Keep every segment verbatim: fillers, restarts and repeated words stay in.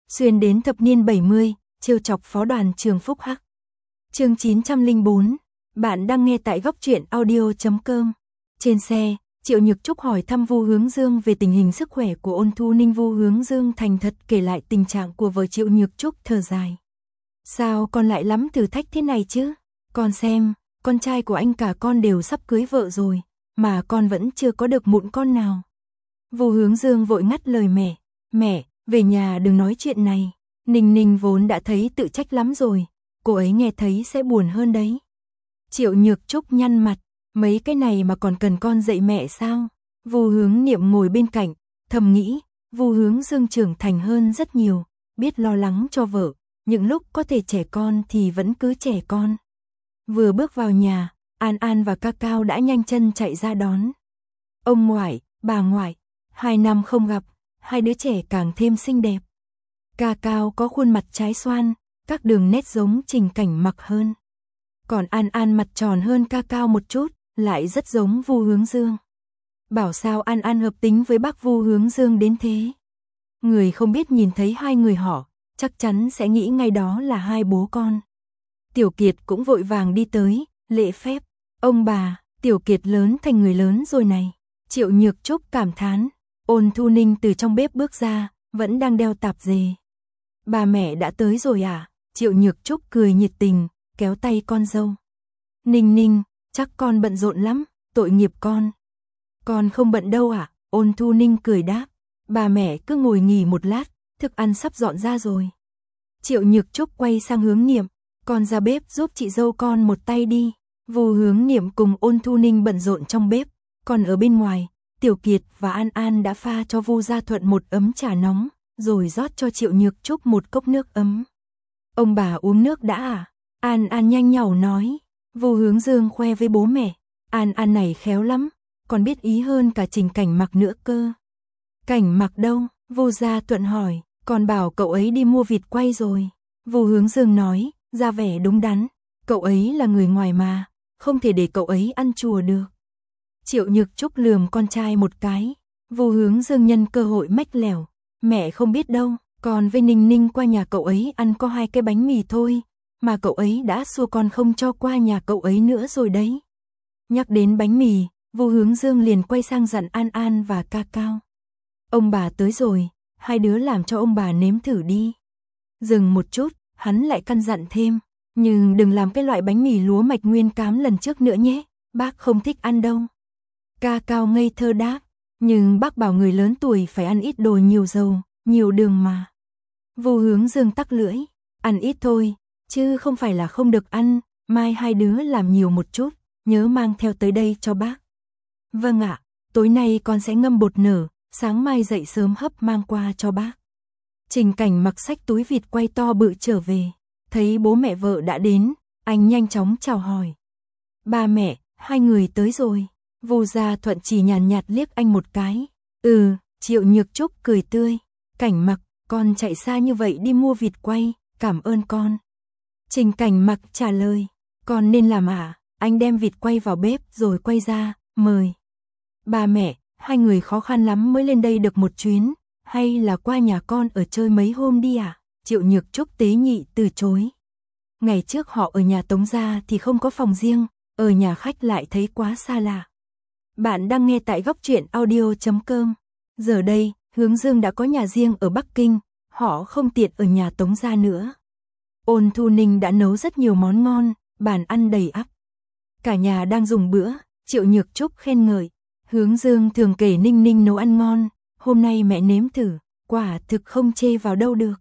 xuyên đến thập niên bảy mươi, trêu chọc phó đoàn trường Phúc Hắc. Chương chín trăm lẻ bốn, bạn đang nghe tại góc truyện audio chấm com. Trên xe, Triệu Nhược Trúc hỏi thăm Vu Hướng Dương về tình hình sức khỏe của Ôn Thu Ninh. Vu Hướng Dương thành thật kể lại tình trạng của vợ. Triệu Nhược Trúc thở dài. Sao con lại lắm thử thách thế này chứ? Con xem, con trai của anh cả con đều sắp cưới vợ rồi, mà con vẫn chưa có được mụn con nào. Vu Hướng Dương vội ngắt lời mẹ. Mẹ, về nhà đừng nói chuyện này. Ninh Ninh vốn đã thấy tự trách lắm rồi, cô ấy nghe thấy sẽ buồn hơn đấy. Triệu Nhược Trúc nhăn mặt. Mấy cái này mà còn cần con dạy mẹ sao? Vu Hướng Niệm ngồi bên cạnh, thầm nghĩ, Vu Hướng Dương trưởng thành hơn rất nhiều, biết lo lắng cho vợ, những lúc có thể trẻ con thì vẫn cứ trẻ con. Vừa bước vào nhà, An An và Ca Cao đã nhanh chân chạy ra đón. Ông ngoại, bà ngoại, hai năm không gặp, hai đứa trẻ càng thêm xinh đẹp. Ca Cao có khuôn mặt trái xoan, các đường nét giống Trình Cảnh Mặc hơn. Còn An An mặt tròn hơn Ca Cao một chút, lại rất giống Vu Hướng Dương. Bảo sao An An hợp tính với bác Vu Hướng Dương đến thế. Người không biết nhìn thấy hai người họ, chắc chắn sẽ nghĩ ngay đó là hai bố con. Tiểu Kiệt cũng vội vàng đi tới, lễ phép. Ông bà, Tiểu Kiệt lớn thành người lớn rồi này. Triệu Nhược Trúc cảm thán. Ôn Thu Ninh từ trong bếp bước ra, vẫn đang đeo tạp dề. Bà mẹ đã tới rồi à? Triệu Nhược Trúc cười nhiệt tình, kéo tay con dâu. Ninh Ninh, chắc con bận rộn lắm, tội nghiệp con. Con không bận đâu ạ, à? Ôn Thu Ninh cười đáp. Bà mẹ cứ ngồi nghỉ một lát, thức ăn sắp dọn ra rồi. Triệu Nhược Trúc quay sang Hướng Niệm, con ra bếp giúp chị dâu con một tay đi. Vu Hướng Niệm cùng Ôn Thu Ninh bận rộn trong bếp, còn ở bên ngoài, Tiểu Kiệt và An An đã pha cho Vu Gia Thuận một ấm trà nóng, rồi rót cho Triệu Nhược Trúc một cốc nước ấm. Ông bà uống nước đã à? An An nhanh nhảu nói. Vu Hướng Dương khoe với bố mẹ. An An này khéo lắm, còn biết ý hơn cả Trình Cảnh Mặc nữa cơ. Cảnh Mặc đâu? Vu Gia Thuận hỏi. Còn bảo cậu ấy đi mua vịt quay rồi. Vu Hướng Dương nói, ra vẻ đúng đắn. Cậu ấy là người ngoài mà, không thể để cậu ấy ăn chùa được. Triệu Nhược Trúc lườm con trai một cái. Vu Hướng Dương nhân cơ hội mách lẻo. Mẹ không biết đâu, con với Ninh Ninh qua nhà cậu ấy ăn có hai cái bánh mì thôi, mà cậu ấy đã xua con không cho qua nhà cậu ấy nữa rồi đấy. Nhắc đến bánh mì, Vu Hướng Dương liền quay sang dặn An An và Ca Cao. Ông bà tới rồi, hai đứa làm cho ông bà nếm thử đi. Dừng một chút, hắn lại căn dặn thêm, nhưng đừng làm cái loại bánh mì lúa mạch nguyên cám lần trước nữa nhé, bác không thích ăn đâu. Ca Cao ngây thơ đáp, nhưng bác bảo người lớn tuổi phải ăn ít đồ nhiều dầu, nhiều đường mà. Vu Hướng Dương tắc lưỡi, ăn ít thôi, chứ không phải là không được ăn, mai hai đứa làm nhiều một chút, nhớ mang theo tới đây cho bác. Vâng ạ, tối nay con sẽ ngâm bột nở, sáng mai dậy sớm hấp mang qua cho bác. Trình Cảnh Mặc xách túi vịt quay to bự trở về, thấy bố mẹ vợ đã đến, anh nhanh chóng chào hỏi. Ba mẹ, hai người tới rồi. Vu Gia Thuận chỉ nhàn nhạt liếc anh một cái. Ừ, Triệu Nhược Trúc cười tươi. Cảnh Mặc, con chạy xa như vậy đi mua vịt quay, cảm ơn con. Trình Cảnh Mặc trả lời, con nên làm à, anh đem vịt quay vào bếp rồi quay ra, mời. Ba mẹ, hai người khó khăn lắm mới lên đây được một chuyến, hay là qua nhà con ở chơi mấy hôm đi à? Triệu Nhược Trúc tế nhị từ chối. Ngày trước họ ở nhà Tống Gia thì không có phòng riêng, ở nhà khách lại thấy quá xa lạ. Bạn đang nghe tại góc truyện audio chấm com. Giờ đây, Hướng Dương đã có nhà riêng ở Bắc Kinh, họ không tiện ở nhà Tống Gia nữa. Ôn Thu Ninh đã nấu rất nhiều món ngon, bàn ăn đầy ắp. Cả nhà đang dùng bữa, Triệu Nhược Trúc khen ngợi. Hướng Dương thường kể Ninh Ninh nấu ăn ngon, hôm nay mẹ nếm thử, quả thực không chê vào đâu được.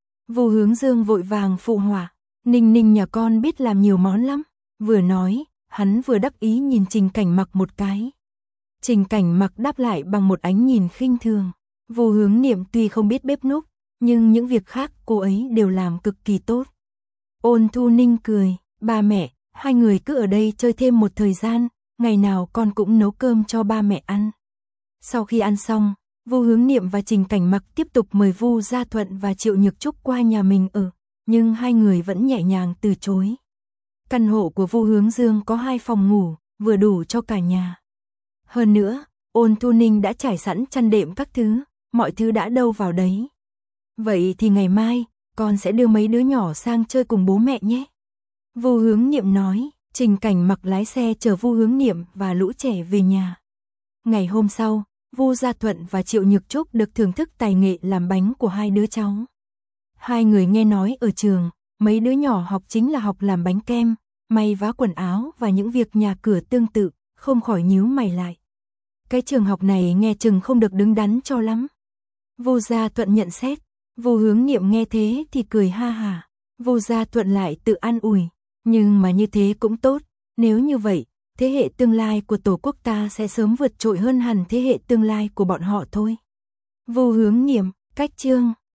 Vu Hướng Dương vội vàng phụ họa, Ninh Ninh nhà con biết làm nhiều món lắm. Vừa nói, hắn vừa đắc ý nhìn Trình Cảnh Mặc một cái. Trình Cảnh Mặc đáp lại bằng một ánh nhìn khinh thường. Vu Hướng Niệm tuy không biết bếp núc, nhưng những việc khác cô ấy đều làm cực kỳ tốt. Ôn Thu Ninh cười, ba mẹ, hai người cứ ở đây chơi thêm một thời gian, ngày nào con cũng nấu cơm cho ba mẹ ăn. Sau khi ăn xong, Vu Hướng Niệm và Trình Cảnh Mặc tiếp tục mời Vu Gia Thuận và Triệu Nhược Trúc qua nhà mình ở, nhưng hai người vẫn nhẹ nhàng từ chối. Căn hộ của Vu Hướng Dương có hai phòng ngủ, vừa đủ cho cả nhà. Hơn nữa, Ôn Thu Ninh đã trải sẵn chăn đệm các thứ, mọi thứ đã đâu vào đấy. Vậy thì ngày mai, con sẽ đưa mấy đứa nhỏ sang chơi cùng bố mẹ nhé. Vu Hướng Niệm nói. Trình Cảnh Mặc lái xe chở Vu Hướng Niệm và lũ trẻ về nhà. Ngày hôm sau, Vu Gia Thuận và Triệu Nhược Trúc được thưởng thức tài nghệ làm bánh của hai đứa cháu. Hai người nghe nói ở trường, mấy đứa nhỏ học chính là học làm bánh kem, may vá quần áo và những việc nhà cửa tương tự, không khỏi nhíu mày lại. Cái trường học này nghe chừng không được đứng đắn cho lắm. Vu Gia Thuận nhận xét. Vu Hướng Niệm nghe thế thì cười ha hả. Vu Gia Thuận lại tự an ủi. Nhưng mà như thế cũng tốt, nếu như vậy, thế hệ tương lai của Tổ quốc ta sẽ sớm vượt trội hơn hẳn thế hệ tương lai của bọn họ thôi. Vu Hướng Niệm, cách chương